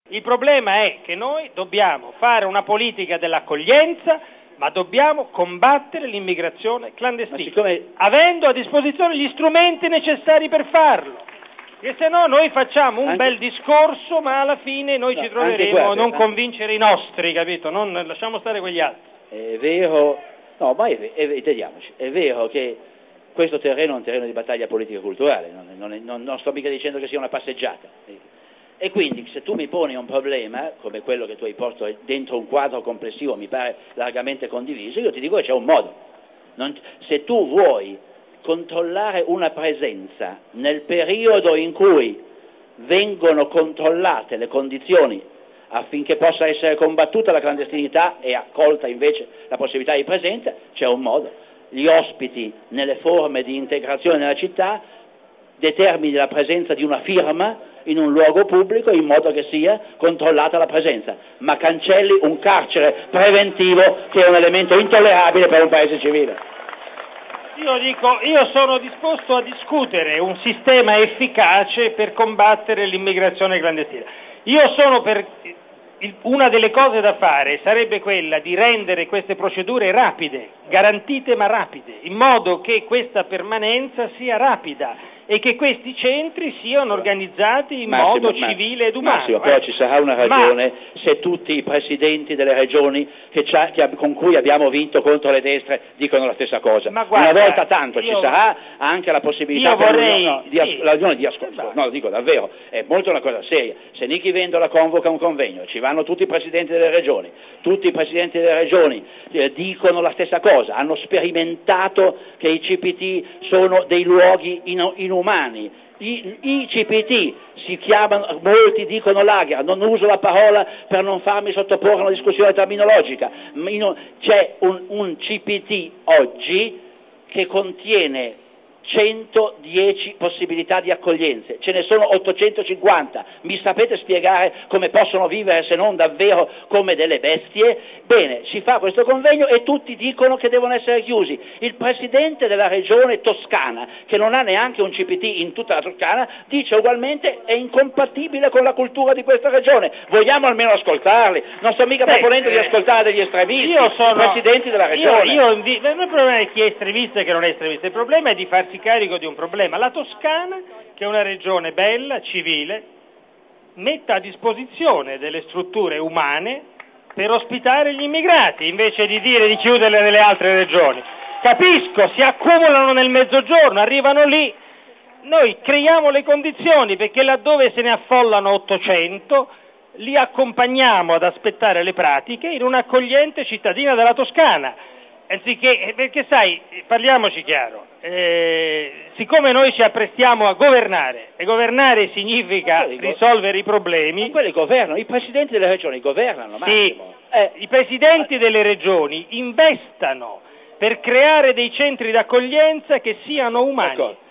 Il problema è che noi dobbiamo fare una politica dell'accoglienza, ma dobbiamo combattere l'immigrazione clandestina, avendo a disposizione gli strumenti necessari per farlo. Che se no noi facciamo un bel discorso, ma alla fine noi ci troveremo a non convincere i nostri, capito? Non lasciamo stare quegli altri. È vero, no, ma intendiamoci, è vero che questo terreno è un terreno di battaglia politica e culturale, non sto mica dicendo che sia una passeggiata. E quindi se tu mi poni un problema, come quello che tu hai posto dentro un quadro complessivo, mi pare largamente condiviso, io ti dico che c'è un modo. Se tu vuoi controllare una presenza nel periodo in cui vengono controllate le condizioni affinché possa essere combattuta la clandestinità e accolta invece la possibilità di presenza, c'è un modo. Gli ospiti nelle forme di integrazione nella città determini la presenza di una firma in un luogo pubblico in modo che sia controllata la presenza, ma cancelli un carcere preventivo che è un elemento intollerabile per un paese civile. Io sono disposto a discutere un sistema efficace per combattere l'immigrazione clandestina. Una delle cose da fare sarebbe quella di rendere queste procedure rapide, garantite ma rapide, in modo che questa permanenza sia rapida e che questi centri siano organizzati in modo civile ed umano. Massimo, però ci sarà una ragione se tutti i presidenti delle regioni con cui abbiamo vinto contro le destre dicono la stessa cosa. Ma guarda, una volta tanto ci sarà anche la possibilità l'unione di ascoltare. No, lo dico davvero, è molto una cosa seria. Se Nichi Vendola convoca un convegno, ci vanno tutti i presidenti delle regioni, tutti i presidenti delle regioni dicono la stessa cosa, hanno sperimentato che i CPT sono dei luoghi inumani. I CPT si chiamano, molti dicono lager, non uso la parola per non farmi sottoporre a una discussione terminologica, c'è un CPT oggi che contiene 110 possibilità di accoglienze, ce ne sono 850, mi sapete spiegare come possono vivere se non davvero come delle bestie? Bene, si fa questo convegno e tutti dicono che devono essere chiusi. Il presidente della regione Toscana, che non ha neanche un CPT in tutta la Toscana, dice ugualmente è incompatibile con la cultura di questa regione. Vogliamo almeno ascoltarli, non sto mica proponendo di ascoltare degli estremisti, presidenti della regione. Il problema è chi è estremista e chi non è estremista, il problema è di farsi carico di un problema. La Toscana, che è una regione bella, civile, metta a disposizione delle strutture umane per ospitare gli immigrati, invece di dire di chiuderle nelle altre regioni. Capisco, si accumulano nel mezzogiorno, arrivano lì, noi creiamo le condizioni perché laddove se ne affollano 800 li accompagniamo ad aspettare le pratiche in un'accogliente cittadina della Toscana. Anziché, perché sai, parliamoci chiaro, siccome noi ci apprestiamo a governare, e governare significa risolvere i problemi... Ma quelli governano, i presidenti delle regioni governano, Massimo. Sì, i presidenti delle regioni investano per creare dei centri d'accoglienza che siano umani.